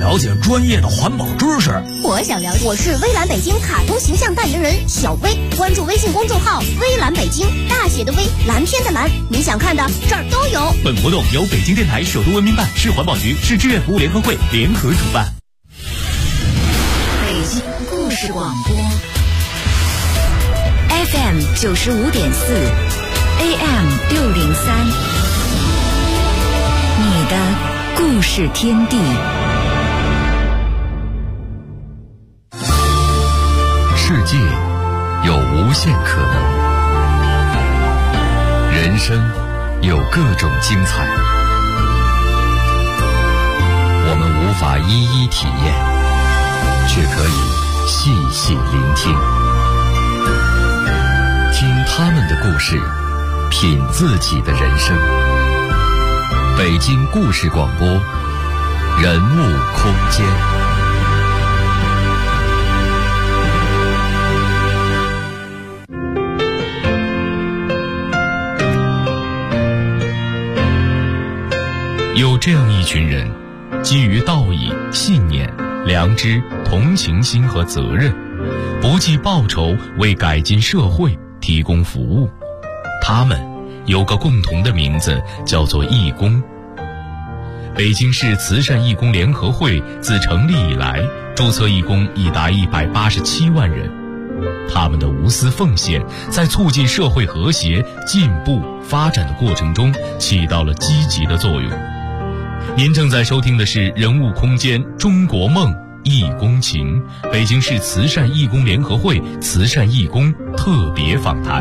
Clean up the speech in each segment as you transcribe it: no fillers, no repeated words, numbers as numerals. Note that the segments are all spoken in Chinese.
了解专业的环保知识。 我想了解，我是微蓝北京卡通形象代言人小薇，关注微信公众号微蓝北京，大写的微，蓝天的蓝，你想看的这儿都有。 本活动由北京电台首都文明办、市环保局、市志愿服务联合会联合主办。 北京故事广播 FM 95.4 AM 603，你的故事天地。 世界有无限可能，人生有各种精彩，我们无法一一体验，却可以细细聆听，听他们的故事，品自己的人生。北京故事广播，人物空间。 有这样一群人，基于道义、信念、良知、同情心和责任，不计报酬为改进社会提供服务。他们有个共同的名字，叫做义工。北京市慈善义工联合会自成立以来，注册义工已达187万人。他们的无私奉献，在促进社会和谐、进步、发展的过程中起到了积极的作用。您正在收听的是人物空间中国梦义工情，北京市慈善义工联合会慈善义工特别访谈。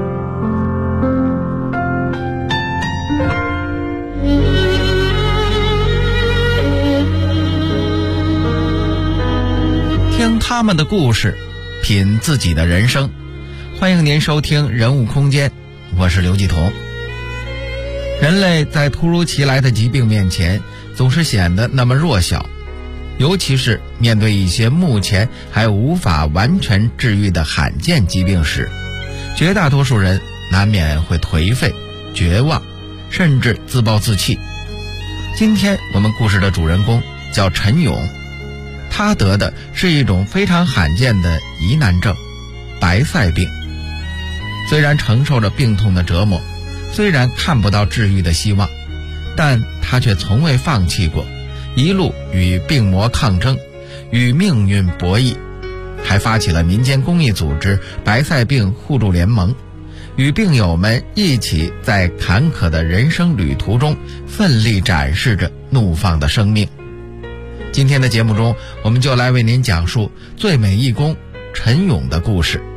听他们的故事，品自己的人生。欢迎您收听人物空间，我是刘继彤。人类在突如其来的疾病面前总是显得那么弱小，尤其是面对一些目前还无法完全治愈的罕见疾病时，绝大多数人难免会颓废、绝望，甚至自暴自弃。今天我们故事的主人公叫陈勇，他得的是一种非常罕见的疑难症——白塞病。虽然承受着病痛的折磨，虽然看不到治愈的希望，但他却从未放弃过，一路与病魔抗争，与命运博弈，还发起了民间公益组织白塞病互助联盟，与病友们一起在坎坷的人生旅途中奋力展示着怒放的生命。今天的节目中，我们就来为您讲述最美义工陈勇的故事。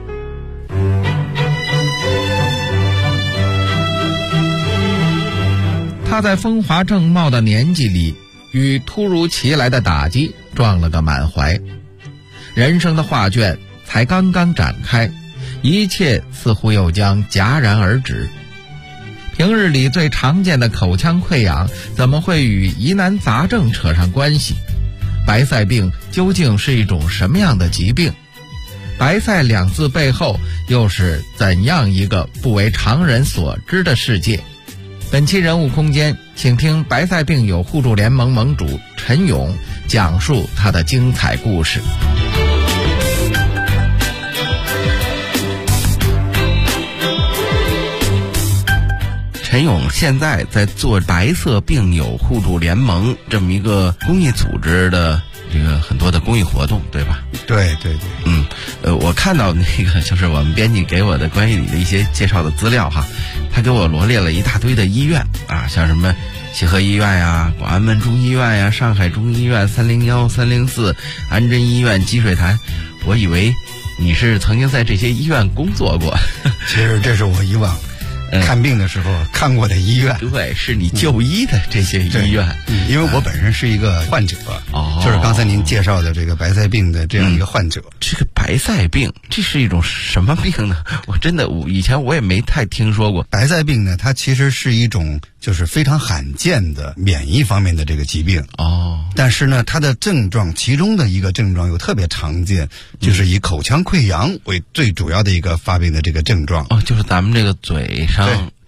他在风华正茂的年纪里，与突如其来的打击撞了个满怀。人生的画卷才刚刚展开，一切似乎又将戛然而止。平日里最常见的口腔溃疡，怎么会与疑难杂症扯上关系？白塞病究竟是一种什么样的疾病？白塞两字背后又是怎样一个不为常人所知的世界？本期人物空间，请听白塞病友互助联盟盟主陈勇讲述他的精彩故事。陈勇现在在做白色病友互助联盟这么一个公益组织的这个很多的公益活动，对吧？ 对对对。 我看到那个就是我们编辑给我的关于你的一些介绍的资料哈，他给我罗列了一大堆的医院啊，像什么协和医院呀、广安门中医院呀、上海中医院、301、304、安贞医院、积水潭。我以为你是曾经在这些医院工作过。 其实这是我以往看病的时候看过的医院。 对，是你就医的这些医院。 因为我本身是一个患者，就是刚才您介绍的这个白塞病的这样一个患者。 这个白塞病，这是一种什么病呢？以前我也没太听说过。 白塞病呢，它其实是一种就是非常罕见的免疫方面的这个疾病。但是呢，它的症状其中的一个症状又特别常见，就是以口腔溃疡为最主要的一个发病的这个症状。 就是咱们这个嘴上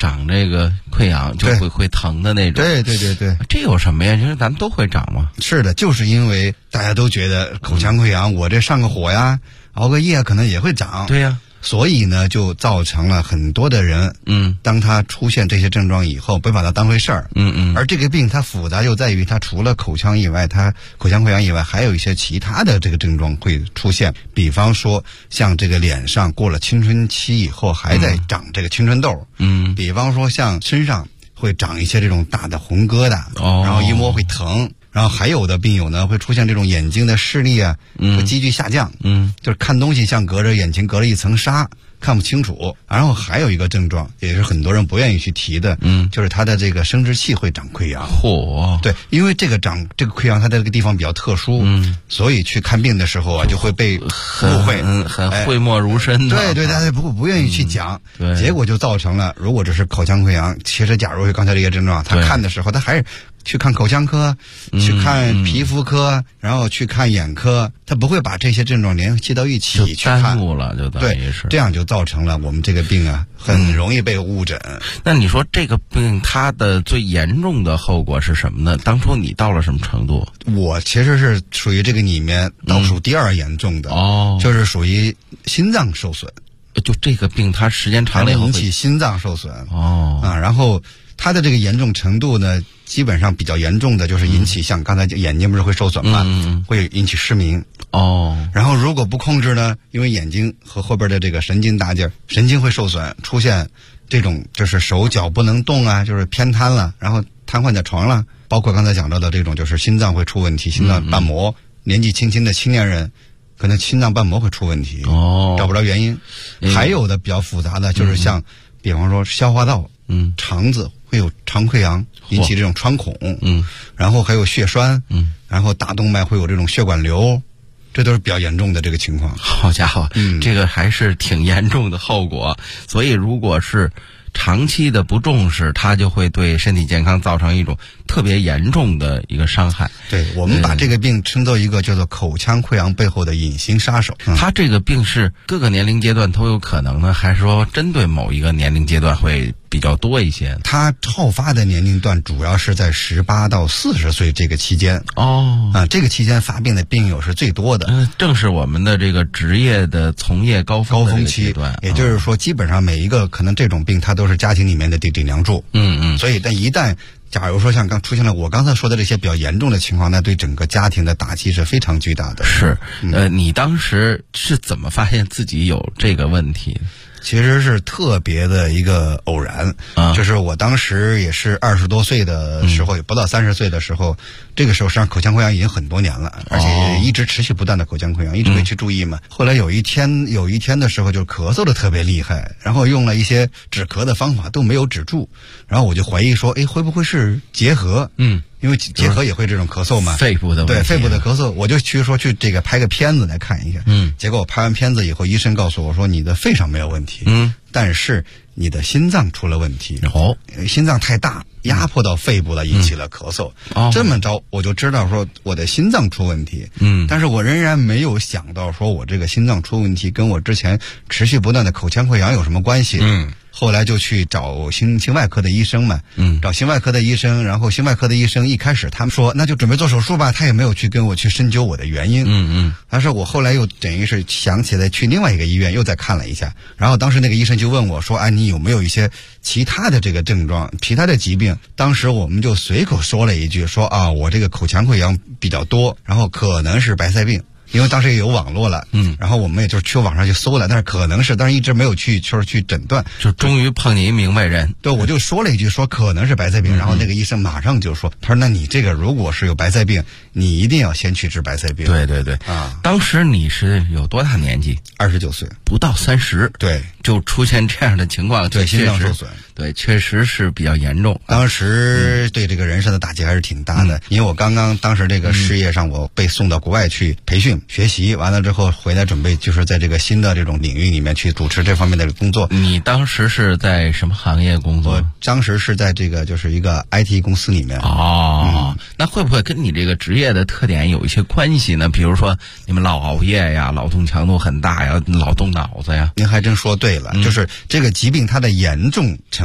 长这个溃疡就会疼的那种。 对， 这有什么呀？其实咱们都会长嘛。 是的，就是因为大家都觉得口腔溃疡，我这上个火呀，熬个夜可能也会长。 对呀。 所以呢，就造成了很多的人，当他出现这些症状以后，不把它当回事儿，而这个病它复杂就在于，它除了口腔以外，它口腔溃疡以外，还有一些其他的这个症状会出现。比方说，像这个脸上过了青春期以后还在长这个青春痘，比方说像身上会长一些这种大的红疙瘩，然后一摸会疼。然后还有的病友呢，会出现这种眼睛的视力啊，会急剧下降，就是看东西像隔着眼睛隔了一层纱，看不清楚。然后还有一个症状，也是很多人不愿意去提的，就是他的这个生殖器会长溃疡。对，因为这个溃疡它在这个地方比较特殊，所以去看病的时候啊，就会被误会， 很讳莫如深的。 对，大家不愿意去讲，结果就造成了，如果只是口腔溃疡，其实假如刚才这些症状，他看的时候，他还是去看口腔科，去看皮肤科，然后去看眼科，他不会把这些症状联系到一起去看， 耽误了，就等于是这样就造成了我们这个病啊很容易被误诊。 那你说这个病它的最严重的后果是什么呢？当初你到了什么程度？ 我其实是属于这个里面倒数第二严重的，就是属于心脏受损。 就这个病它时间长了以后引起心脏受损然后它的这个严重程度呢，基本上比较严重的就是引起像刚才眼睛不是会受损吗？会引起失明。然后如果不控制呢，因为眼睛和后边的这个神经大劲儿，神经会受损，出现这种就是手脚不能动啊，就是偏瘫了，然后瘫痪在床了。包括刚才讲到的这种就是心脏会出问题，心脏瓣膜，年纪轻轻的青年人可能心脏瓣膜会出问题，找不着原因。还有的比较复杂的就是像比方说消化道，肠子会有肠溃疡引起这种穿孔，然后还有血栓，然后大动脉会有这种血管瘤，这都是比较严重的这个情况。 好家伙，这个还是挺严重的后果。所以如果是长期的不重视，它就会对身体健康造成一种特别严重的一个伤害。 对，我们把这个病称作一个叫做口腔溃疡背后的隐形杀手。 它这个病是各个年龄阶段都有可能呢，还是说针对某一个年龄阶段会比较多一些？ 它好发的年龄段主要是在18到40岁这个期间。这个期间发病的病友是最多的。 正是我们的这个职业的从业高峰期， 也就是说，基本上每一个可能这种病，它都是家庭里面的顶梁柱。所以，但一旦假如说像出现了我刚才说的这些比较严重的情况，那对整个家庭的打击是非常巨大的。 是，你当时是怎么发现自己有这个问题？ 其实是特别的一个偶然，就是我当时也是20多岁的时候，也不到30岁的时候，这个时候实际上口腔溃疡已经很多年了，而且一直持续不断的口腔溃疡，一直没去注意嘛。后来有一天的时候就咳嗽的特别厉害，然后用了一些止咳的方法都没有止住，然后我就怀疑说，会不会是结核？因为结核也会这种咳嗽嘛， 肺部的问题， 对肺部的咳嗽，我就去这个拍个片子来看一下。结果我拍完片子以后，医生告诉我说你的肺上没有问题，但是你的心脏出了问题。心脏太大，压迫到肺部了，引起了咳嗽。这么着我就知道说我的心脏出问题。但是我仍然没有想到说我这个心脏出问题跟我之前持续不断的口腔溃疡有什么关系。后来就去找心外科的医生嘛，找心外科的医生，然后心外科的医生一开始他们说那就准备做手术吧，他也没有去跟我去深究我的原因。但是我后来又等于是想起来去另外一个医院又再看了一下，然后当时那个医生就问我说你有没有一些其他的这个症状，其他的疾病？当时我们就随口说了一句说我这个口腔溃疡比较多，然后可能是白塞病。因为当时也有网络了，然后我们也就是去网上去搜了，但是可能是，但是一直没有去诊断， 就终于碰见一明白人。 对，我就说了一句说可能是白塞病，然后那个医生马上就说，他说那你这个如果是有白塞病，你一定要先去治白塞病。 对当时你是有多大年纪 ？29岁， 不到30。 对， 就出现这样的情况， 对，心脏受损， 对，确实是比较严重。 当时对这个人生的打击还是挺大的，因为我当时这个事业上，我被送到国外去培训学习，完了之后回来准备就是在这个新的这种领域里面去主持这方面的工作。 你当时是在什么行业工作？ 我当时是在这个就是一个 IT 公司里面。 那会不会跟你这个职业的特点有一些关系呢？比如说你们老熬夜呀，劳动强度很大呀，老动脑子呀？ 您还真说对了，就是这个疾病它的严重程度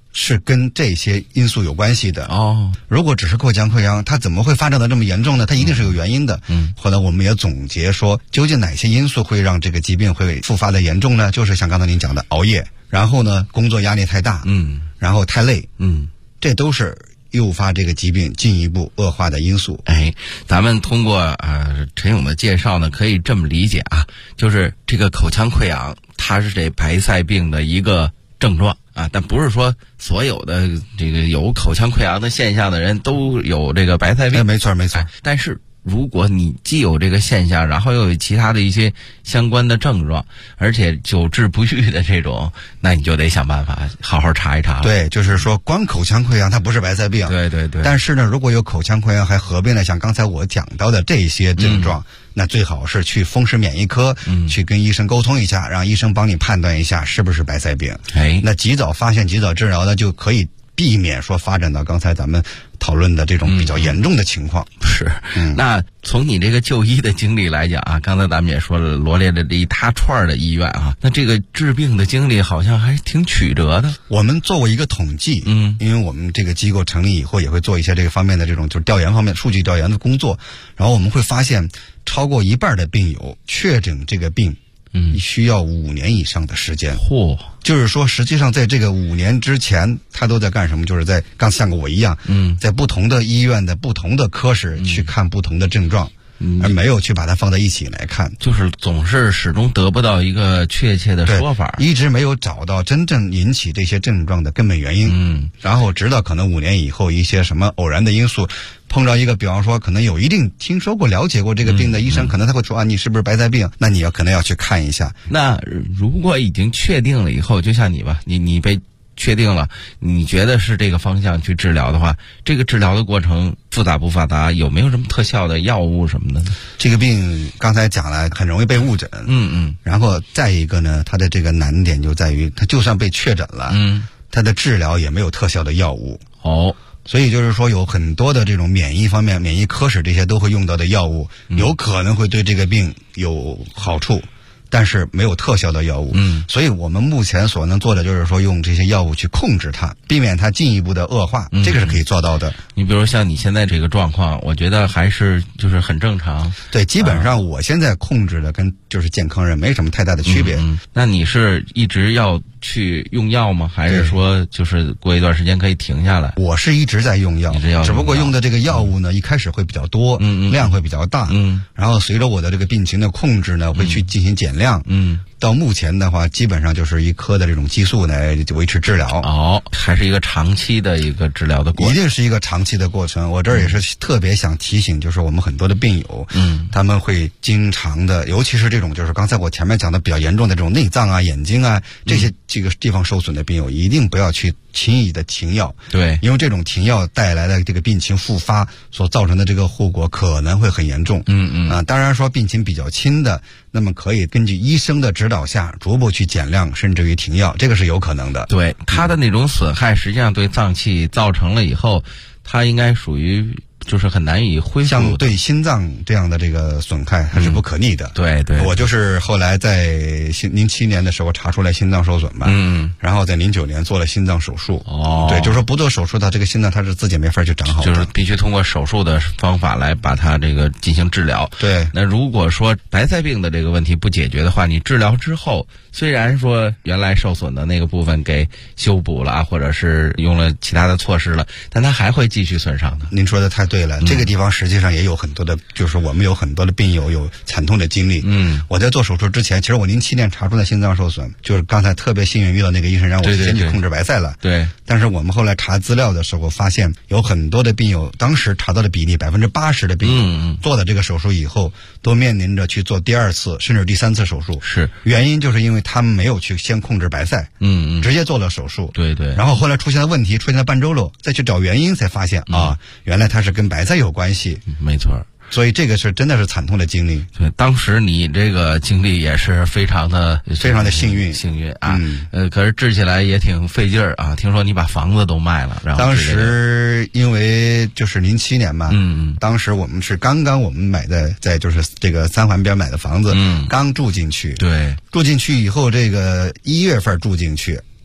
是跟这些因素有关系的哦。 如果只是口腔溃疡，它怎么会发展的这么严重呢？它一定是有原因的。后来我们也总结说，究竟哪些因素会让这个疾病会复发的严重呢？就是像刚才您讲的熬夜，然后呢工作压力太大，然后太累，这都是诱发这个疾病进一步恶化的因素。 咱们通过陈勇的介绍呢，可以这么理解啊，就是这个口腔溃疡，它是这白塞病的一个症状啊，但不是说所有的这个有口腔溃疡的现象的人都有这个白塞病。 没错。 但是如果你既有这个现象，然后又有其他的一些相关的症状，而且久治不愈的这种，那你就得想办法好好查一查。 对，就是说光口腔溃疡它不是白塞病。 对。 但是呢，如果有口腔溃疡还合并了像刚才我讲到的这些症状，那最好是去风湿免疫科，去跟医生沟通一下，让医生帮你判断一下是不是白塞病。那及早发现、及早治疗呢，就可以避免说发展到刚才咱们讨论的这种比较严重的情况。 那从你这个就医的经历来讲啊，刚才咱们也说了，罗列了这一大串的医院啊，那这个治病的经历好像还挺曲折的。 我们做过一个统计，因为我们这个机构成立以后，也会做一些这个方面的这种就是调研方面数据调研的工作，然后我们会发现，超过一半的病友确诊这个病，需要5年以上的时间。就是说实际上在这个5年之前他都在干什么？就是在刚像我一样，在不同的医院的不同的科室去看不同的症状，而没有去把它放在一起来看， 就是总是始终得不到一个确切的说法， 一直没有找到真正引起这些症状的根本原因。然后直到可能5年以后，一些什么偶然的因素碰到一个，比方说可能有一定听说过了解过这个病的医生，可能他会说你是不是白塞病？那你可能要去看一下。 那如果已经确定了以后，就像你吧，你被确定了，你觉得是这个方向去治疗的话，这个治疗的过程复杂不复杂？有没有什么特效的药物什么的呢？ 这个病刚才讲了，很容易被误诊。然后再一个呢，它的这个难点就在于，它就算被确诊了，它的治疗也没有特效的药物。所以就是说有很多的这种免疫方面、免疫科室这些都会用到的药物，有可能会对这个病有好处，但是没有特效的药物。所以我们目前所能做的就是说用这些药物去控制它，避免它进一步的恶化，这个是可以做到的。 你比如像你现在这个状况，我觉得还是就是很正常。 对，基本上我现在控制的跟就是健康人没什么太大的区别。 那你是一直要去用药吗？还是说就是过一段时间可以停下来？ 我是一直在用药，只不过用的这个药物呢，一开始会比较多，量会比较大，然后随着我的这个病情的控制呢，会去进行减量。到目前的话，基本上就是一颗的这种激素来维持治疗。 还是一个长期的一个治疗的过程。 一定是一个长期的过程。我这儿也是特别想提醒，就是我们很多的病友，他们会经常的，尤其是这种就是刚才我前面讲的比较严重的这种内脏啊、眼睛啊这些这个地方受损的病友，一定不要去轻易的停药。 对， 因为这种停药带来的这个病情复发所造成的这个后果可能会很严重。当然说病情比较轻的，那么可以根据医生的指导下逐步去减量，甚至于停药，这个是有可能的。 对，它的那种损害实际上对脏器造成了以后，它应该属于就是很难以恢复。 像对心脏这样的这个损害，它是不可逆的。 对， 我就是后来在07年的时候查出来心脏受损吧，然后在09年做了心脏手术。对，就是说不做手术，它这个心脏它是自己没法去长好的， 就是必须通过手术的方法来把它这个进行治疗。 对， 那如果说白塞病的这个问题不解决的话，你治疗之后，虽然说原来受损的那个部分给修补了，或者是用了其他的措施了，但它还会继续损伤的。 您说的太对了，这个地方实际上也有很多的，就是我们有很多的病友有惨痛的经历。我在做手术之前，其实我07年查出来心脏受损，就是刚才特别幸运遇到那个医生让我先去控制白塞了。 对， 但是我们后来查资料的时候发现，有很多的病友当时查到的比例80%的病友做了这个手术以后，都面临着去做第2次甚至第3次手术。 是， 原因就是因为他们没有去先控制白塞，直接做了手术。 对， 然后后来出现了问题，出现了半周瘘，再去找原因才发现原来它是跟白塞有关系。 没错。 所以这个是真的是惨痛的经历。 对，当时你这个经历也是非常的幸运啊。可是治起来也挺费劲儿啊。听说你把房子都卖了，然后当时因为就是07年嘛，当时我们是刚刚我们买的在就是这个3环边买的房子，刚住进去。 对， 住进去以后，这个1月份住进去，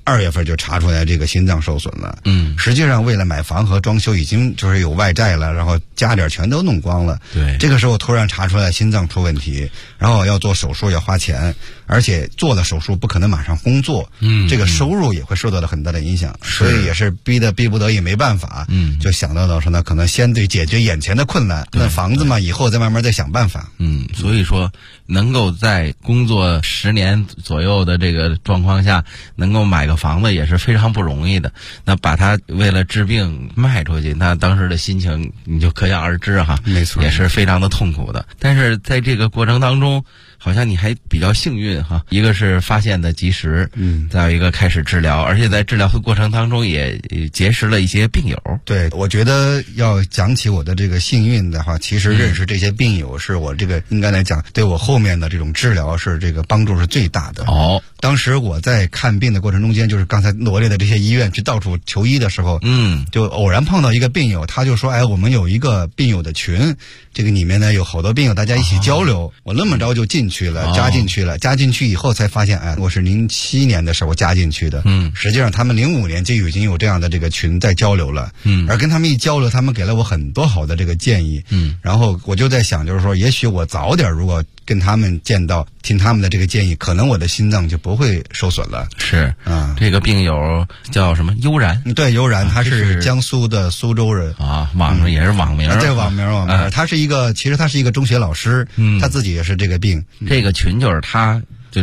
2月份就查出来这个心脏受损了。实际上为了买房和装修已经就是有外债了，然后家底全都弄光了。 对， 这个时候突然查出来心脏出问题，然后要做手术要花钱，而且做了手术不可能马上工作，这个收入也会受到了很大的影响，所以也是逼不得已没办法，就想到了说呢，可能先得解决眼前的困难，那房子嘛，以后再慢慢再想办法。 所以说能够在工作10年左右的这个状况下，能够买个房子也是非常不容易的。那把它为了治病卖出去，那当时的心情你就可想而知哈， 没错， 也是非常的痛苦的。但是在这个过程当中，好像你还比较幸运哈，一个是发现的及时，再有一个开始治疗，而且在治疗的过程当中也结识了一些病友。 对，我觉得要讲起我的这个幸运的话，其实认识这些病友是我这个应该来讲对我后面的这种治疗是这个帮助是最大的。当时我在看病的过程中间，就是刚才罗列的这些医院去到处求医的时候，就偶然碰到一个病友，他就说，哎，我们有一个病友的群，这个里面呢有好多病友，大家一起交流。我那么着就进去了，加进去了，加进去以后才发现，哎，我是07年的时候加进去的。实际上他们05年就已经有这样的这个群在交流了。而跟他们一交流，他们给了我很多好的这个建议。然后我就在想，就是说，也许我早点如果跟他们见到，听他们的这个建议，可能我的心脏就不会受损了。 是这个病友叫什么？悠然。 对，悠然，他是江苏的苏州人啊，网上也是网名。 对，网名。他是一个，其实他是一个中学老师，他自己也是这个病。 这个群就是他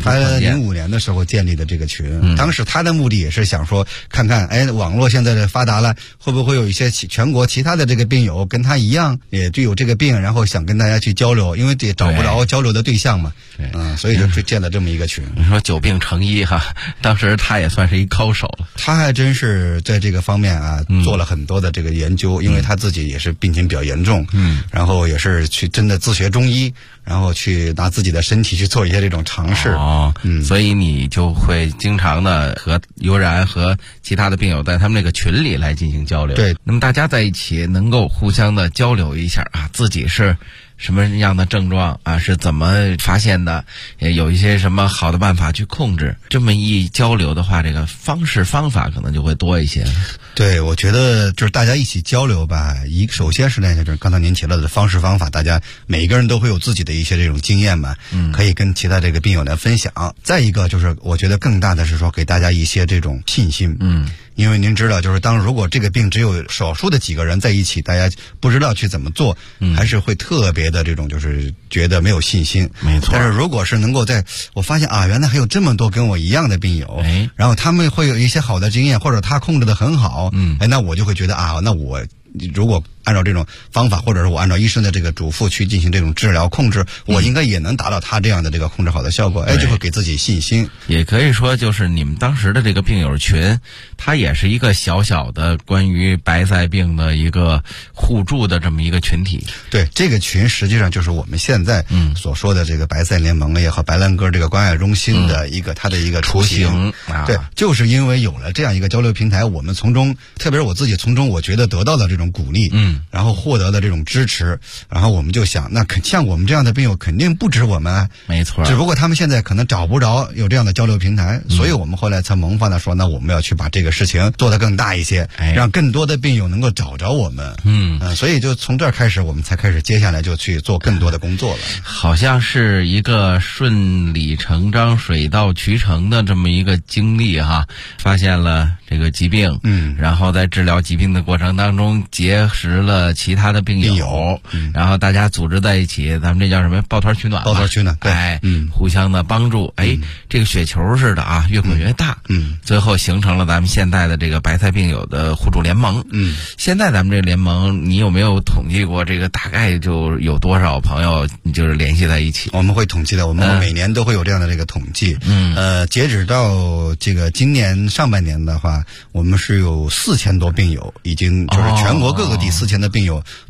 05年的时候建立的这个群，当时他的目的也是想说，看看，哎，网络现在的发达了，会不会有一些全国其他的这个病友跟他一样，也就有这个病，然后想跟大家去交流，因为也找不着交流的对象嘛，所以就建了这么一个群。 你说久病成医哈，当时他也算是一高手了。 他还真是在这个方面做了很多的这个研究，因为他自己也是病情比较严重，然后也是去真的自学中医，然后去拿自己的身体去做一些这种尝试。 所以你就会经常的和悠然和其他的病友在他们这个群里来进行交流。 对， 那么大家在一起能够互相的交流一下自己是什么样的症状是怎么发现的，也有一些什么好的办法去控制。这么一交流的话，这个方式方法可能就会多一些。 对，我觉得就是大家一起交流吧，首先是那就是刚才您提到的方式方法，大家每个人都会有自己的一些这种经验嘛，可以跟其他这个病友来分享。再一个就是我觉得更大的是说给大家一些这种信心，因为您知道，就是如果这个病只有少数的几个人在一起，大家不知道去怎么做，还是会特别的这种就是觉得没有信心。 没错。 但是如果是能够我发现原来还有这么多跟我一样的病友，然后他们会有一些好的经验，或者他控制得很好，那我就会觉得那我如果按照这种方法，或者是我按照医生的这个嘱咐去进行这种治疗控制，我应该也能达到他这样的这个控制好的效果，就会给自己信心。 也可以说就是你们当时的这个病友群，它也是一个小小的关于白菜病的一个互助的这么一个群体。 对，这个群实际上就是我们现在所说的这个白菜联盟也好，白兰鸽这个关爱中心的它的一个雏形。对，就是因为有了这样一个交流平台，我们从中，特别是我自己从中，我觉得得到了这种鼓励，然后获得了这种支持，然后我们就想，那像我们这样的病友肯定不止我们， 没错， 只不过他们现在可能找不着有这样的交流平台，所以我们后来才萌发的说，那我们要去把这个事情做得更大一些，让更多的病友能够找着我们。所以就从这儿开始，我们才开始接下来就去做更多的工作了。 好像是一个顺理成章、水到渠成的这么一个经历哈，发现了这个疾病，然后在治疗疾病的过程当中结识了其他的病友，然后大家组织在一起，咱们这叫什么？抱团取暖。抱团取暖，对， 互相的帮助，这个雪球似的越滚越大，最后形成了咱们现在的这个白菜病友的互助联盟。现在咱们这个联盟，你有没有统计过这个大概就有多少朋友就是联系在一起？ 我们会统计的，我们每年都会有这样的这个统计。截止到这个今年上半年的话，我们是有4000多病友，已经就是全国各个地4000的病友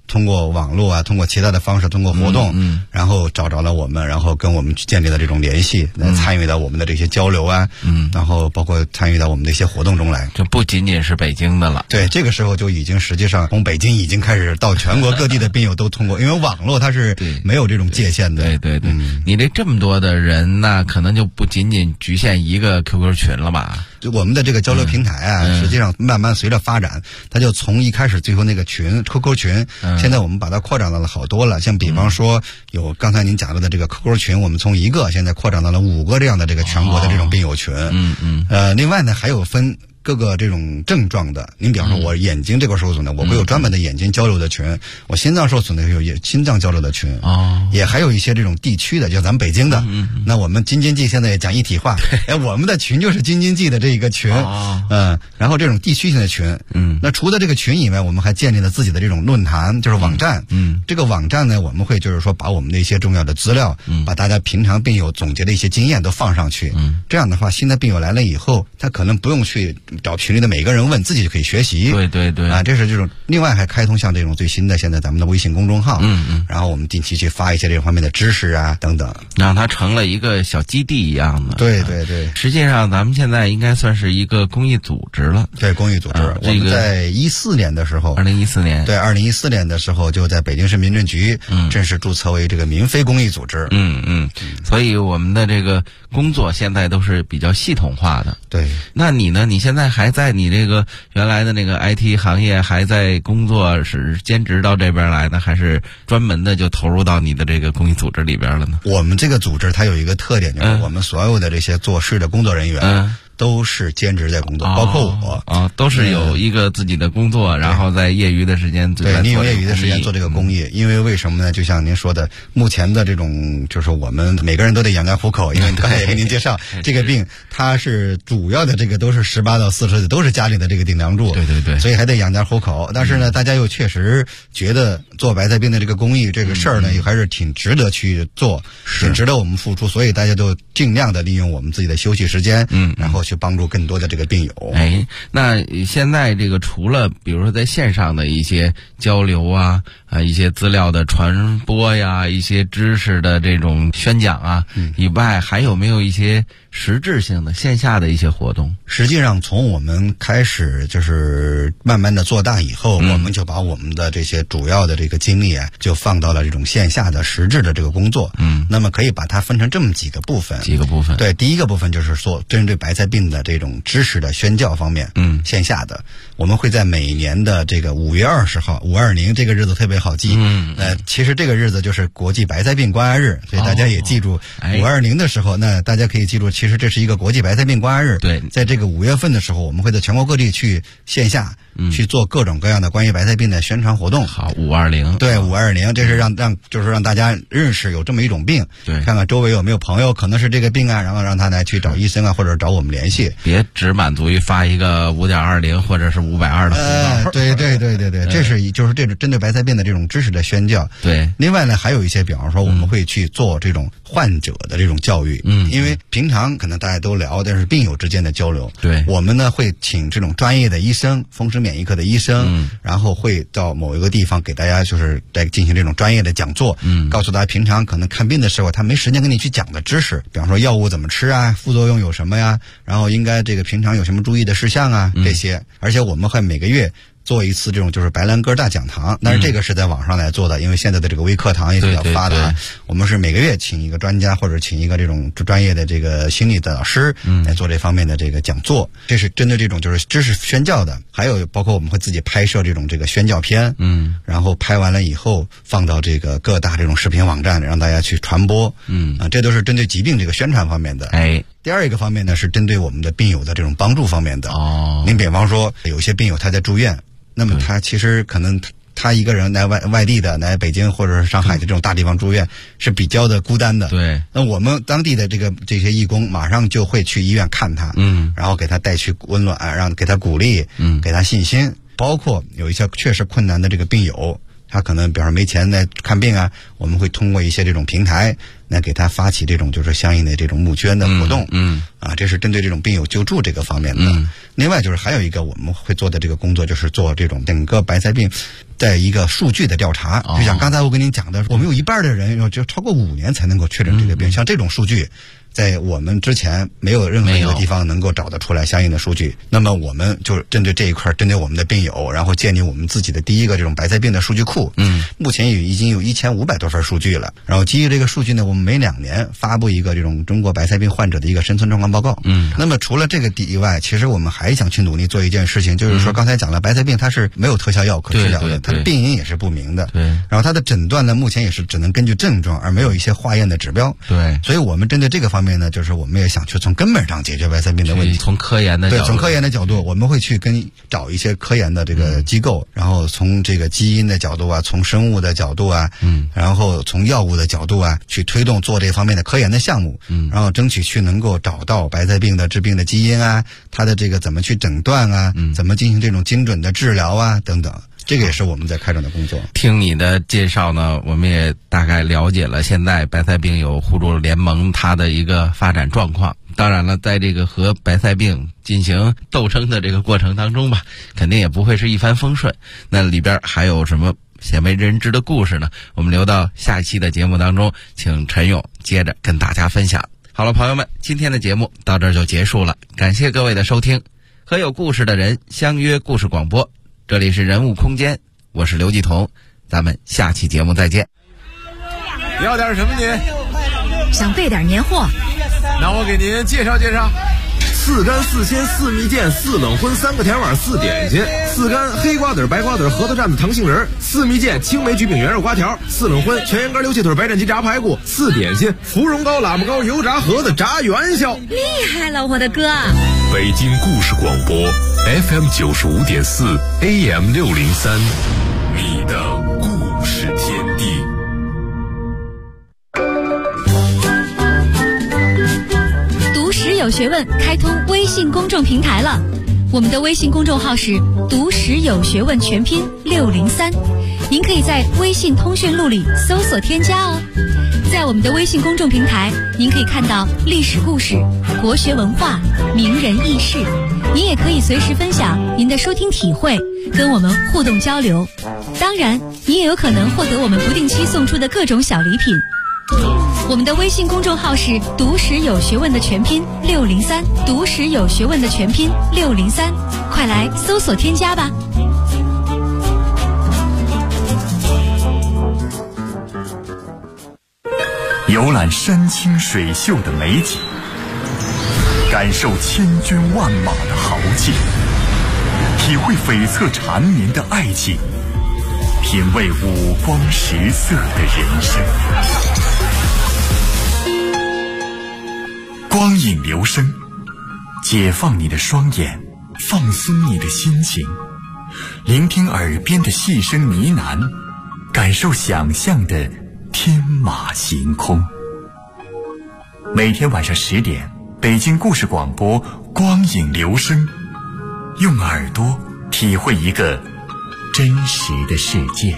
通过网络啊，通过其他的方式，通过活动，然后找着了我们，然后跟我们建立了这种联系，来参与到我们的这些交流啊，然后包括参与到我们的一些活动中来。 这不仅仅是北京的了， 对，这个时候就已经实际上从北京已经开始到全国各地的病友都通过，因为网络它是没有这种界限的。 对，你这么多的人呢，可能就不仅仅局限一个 QQ 群了吧？ 就我们的这个交流平台啊，实际上慢慢随着发展，它就从一开始最后那个群 QQ 群，现在我们把它扩展到了好多了。像比方说有刚才您讲到的这个 QQ 群，我们从1个现在扩展到了5个这样的这个全国的这种病友群。另外呢还有分各个这种症状的，您比方说我眼睛这个受损的，我会有专门的眼睛交流的群；我心脏受损的有心脏交流的群。也还有一些这种地区的，就咱们北京的，那我们京津冀现在也讲一体化，我们的群就是京津冀的这一个群。然后这种地区性的群，那除了这个群以外，我们还建立了自己的这种论坛，就是网站。这个网站呢，我们会就是说把我们的一些重要的资料，把大家平常病友总结的一些经验都放上去。这样的话，新的病友来了以后，他可能不用去找群里的每一个人问，自己就可以学习。 对这是这种。另外还开通像这种最新的现在咱们的微信公众号，然后我们定期去发一些这方面的知识啊等等， 让它成了一个小基地一样的。 对， 实际上咱们现在应该算是一个公益组织了。 对，公益组织。我们在2014年的时候 ，2014年， 对，2014年的时候就在北京市民政局正式注册为这个民非公益组织。 所以我们的这个工作现在都是比较系统化的。 对， 那你呢？你现在还在你这个原来的那个 IT 行业还在工作，是兼职到这边来呢，还是专门的就投入到你的这个公益组织里边了呢？ 我们这个组织它有一个特点，就是我们所有的这些做事的工作人员，都是兼职在工作，包括我都是有一个自己的工作，然后在业余的时间利用业余的时间做这个公益。因为为什么呢？就像您说的，目前的这种就是我们每个人都得养家糊口，因为刚才也跟您介绍，这个病它是主要的这个都是18到40岁都是家里的这个顶梁柱， 对， 所以还得养家糊口。但是呢，大家又确实觉得做白菜病的这个公益这个事儿呢，还是挺值得去做，挺值得我们付出，所以大家都尽量的利用我们自己的休息时间，然后去帮助更多的这个病友。 那现在这个除了比如说在线上的一些交流啊，一些资料的传播呀，一些知识的这种宣讲啊，以外，还有没有一些实质性的线下的一些活动？ 实际上从我们开始就是慢慢的做大以后，我们就把我们的这些主要的这个精力啊，就放到了这种线下的实质的这个工作。那么可以把它分成这么几个部分。对，第一个部分就是说针对白菜病的这种知识的宣教方面，线下的，我们会在每年的这个5月20号520这个日子特别好记。其实这个日子就是国际白菜病关爱日，所以大家也记住520的时候，那大家可以记住，其实这是一个国际白菜病关爱日。 对， 在这个5月份的时候，我们会在全国各地去线下去做各种各样的关于白菜病的宣传活动。 好，520， 对，520，这是让大家认识有这么一种病， 对， 看看周围有没有朋友可能是这个病啊，然后让他来去找医生啊，或者找我们联系。 别只满足于发一个5.20或者是520的红包。 对，这是就是这种针对白菜病的这种知识的宣教。 对， 另外呢，还有一些，比方说我们会去做这种患者的这种教育。因为平常可能大家都聊，但是病友之间的交流。 对， 我们呢会请这种专业的医生，风湿免疫科的医生，然后会到某一个地方给大家就是来进行这种专业的讲座。告诉大家平常可能看病的时候他没时间跟你去讲的知识，比方说药物怎么吃啊，副作用有什么呀，然后应该这个平常有什么注意的事项啊，这些。而且我们会每个月做一次这种就是白兰鸽大讲堂，但是这个是在网上来做的，因为现在的这个微课堂也比较发达。我们是每个月请一个专家或者请一个这种专业的这个心理的老师来做这方面的这个讲座，这是针对这种就是知识宣教的。还有包括我们会自己拍摄这种这个宣教片，然后拍完了以后放到这个各大这种视频网站让大家去传播。这都是针对疾病这个宣传方面的。第二一个方面呢，是针对我们的病友的这种帮助方面的。您比方说有些病友他在住院，那么他其实可能他一个人来外地的，来北京或者是上海的这种大地方住院是比较的孤单的。 对， 那我们当地的这些义工马上就会去医院看他，然后给他带去温暖，给他鼓励，给他信心。包括有一些确实困难的这个病友， 他可能比方说没钱来看病啊，我们会通过一些这种平台来给他发起这种就是相应的这种募捐的活动，这是针对这种病友救助这个方面的。另外就是还有一个我们会做的这个工作，就是做这种整个白菜病在一个数据的调查。就像刚才我跟您讲的，我们有一半的人就超过5年才能够确诊这个病，像这种数据在我们之前没有任何一个地方能够找得出来相应的数据，那么我们就针对这一块，针对我们的病友，然后建立我们自己的第一个这种白菜病的数据库。目前已经有1500多份数据了。然后基于这个数据呢，我们每2年发布一个这种中国白菜病患者的一个生存状况报告。那么除了这个以外，其实我们还想去努力做一件事情，就是说刚才讲了，白菜病它是没有特效药可治疗的，它的病因也是不明的。然后它的诊断呢，目前也是只能根据症状，而没有一些化验的指标。所以我们针对这个方面呢，就是我们也想去从根本上解决白菜病的问题。 从科研的角度， 从科研的角度，我们会去找一些科研的这个机构，然后从这个基因的角度啊，从生物的角度啊，然后从药物的角度啊，去推动做这方面的科研的项目，然后争取去能够找到白菜病的致病的基因啊，它的这个怎么去诊断啊，怎么进行这种精准的治疗啊等等。这个也是我们在开展的工作。 听你的介绍呢，我们也大概了解了现在白菜病友互助联盟它的一个发展状况。当然了，在这个和白菜病进行斗争的这个过程当中吧，肯定也不会是一帆风顺。那里边还有什么鲜为人知的故事呢？我们留到下一期的节目当中，请陈勇接着跟大家分享。好了，朋友们，今天的节目到这儿就结束了，感谢各位的收听。和有故事的人相约故事广播，这里是人物空间，我是刘继彤，咱们下期节目再见。 要点什么您？ 想备点年货， 那我给您介绍介绍。4干4鲜4蜜饯4冷荤3个甜碗4点心，4干黑瓜子白瓜子核桃蘸子糖杏仁，4蜜饯青梅橘饼圆肉瓜条，4冷荤全羊肝溜气腿白斩鸡炸排骨，4点心芙蓉糕喇嘛糕油炸盒子炸元宵。 厉害了我的哥！ 北京故事广播 FM 95.4 AM 603，你的故事天地。 读史有学问开通微信公众平台了，我们的微信公众号是读史有学问全拼603，您可以在微信通讯录里搜索添加哦。在我们的微信公众平台，您可以看到历史故事、国学文化、名人轶事，您也可以随时分享您的收听体会，跟我们互动交流。当然，您也有可能获得我们不定期送出的各种小礼品。我们的微信公众号是读史有学问的全拼603，读史有学问的全拼603，快来搜索添加吧。 游览山清水秀的美景，感受千军万马的豪气，体会悱恻缠绵的爱情，品味五光十色的人生。光影留声，解放你的双眼，放松你的心情，聆听耳边的细声呢喃，感受想象的天马行空。每天晚上10点，北京故事广播光影留声，用耳朵体会一个真实的世界。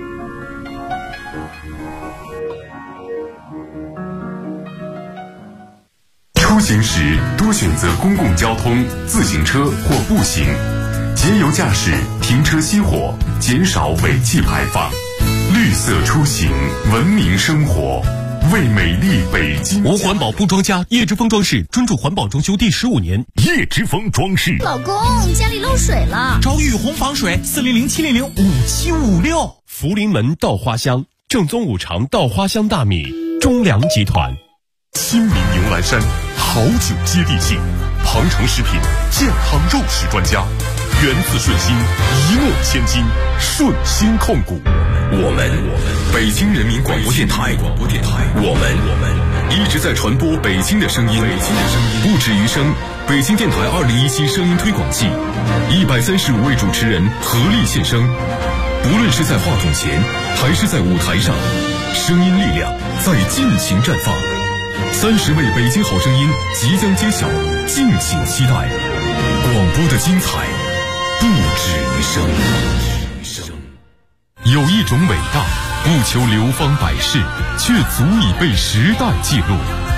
出行时多选择公共交通、自行车或步行，节油驾驶，停车熄火，减少尾气排放。绿色出行，文明生活，为美丽北京。 无环保布庄家叶之峰装饰专注环保装修第15年。 叶之峰装饰。 老公，家里漏水了， 找雨虹防水，400-700-5756。福临门稻花香，正宗五常稻花香大米，中粮集团。 亲民牛栏山，好酒接地气，庞城食品健康肉食专家，源自顺心，一诺千金，顺心控股。我们北京人民广播电台，我们一直在传播北京的声音，不止于声。北京电台2017声音推广季，135位主持人合力献声，不论是在话筒前还是在舞台上，声音力量在尽情绽放。30位北京好声音即将揭晓，敬请期待。广播的精彩不止于声。有一种种伟大，不求流芳百世，却足以被时代记录。